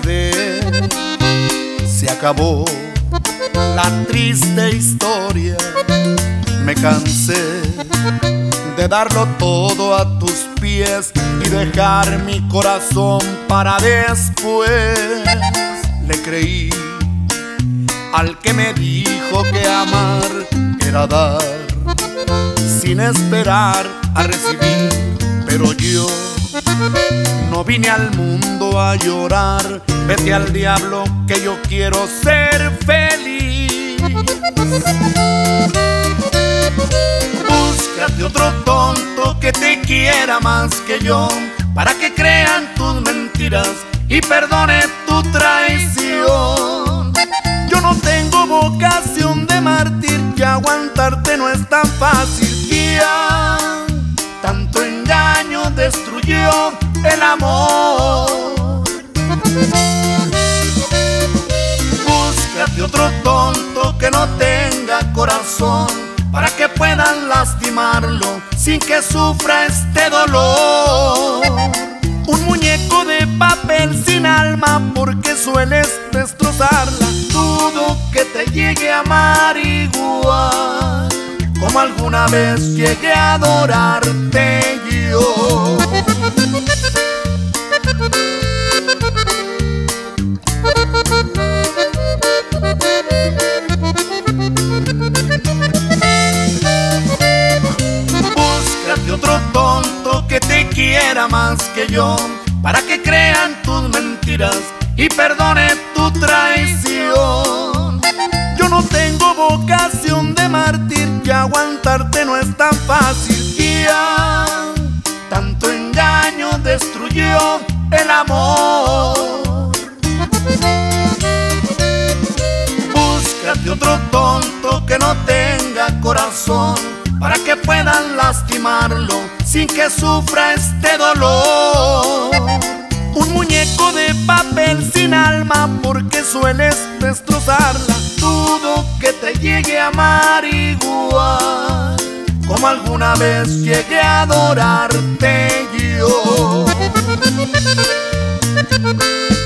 cansé, se acabó la triste historia. Me cansé de darlo todo a tus pies y dejar mi corazón para después. Le creí al que me dijo que amar era dar sin esperar a recibir, pero yo no vine al mundo a llorar. Vete al diablo que yo quiero ser feliz. Búscate otro tonto que te quiera más que yo, para que crean tus mentiras y perdone tu traición. Yo no tengo vocación de mártir, y aguantarte no es tan fácil. Ya tanto engaño destruyó el amor. Búscate otro tonto que no tenga corazón, para que puedan lastimarlo sin que sufra este dolor. Un muñeco de papel sin alma, porque sueles destrozarla. Dudo que te llegue a amar igual como alguna vez llegué a adorarte yo. Búscate otro tonto que te quiera más que yo, para que crean tus mentiras y perdone tu traición. Yo no tengo vocación de mártir, y aguantarte no es tan fácil. Ya tanto engaño destruyó el amor. Búscate otro tonto que no tenga corazón, para que puedan lastimarlo sin que sufra este dolor. Un muñeco de papel sin alma, porque sueles destrozarla. Dudo que te llegue a amar igual como alguna vez llegué a adorarte yo.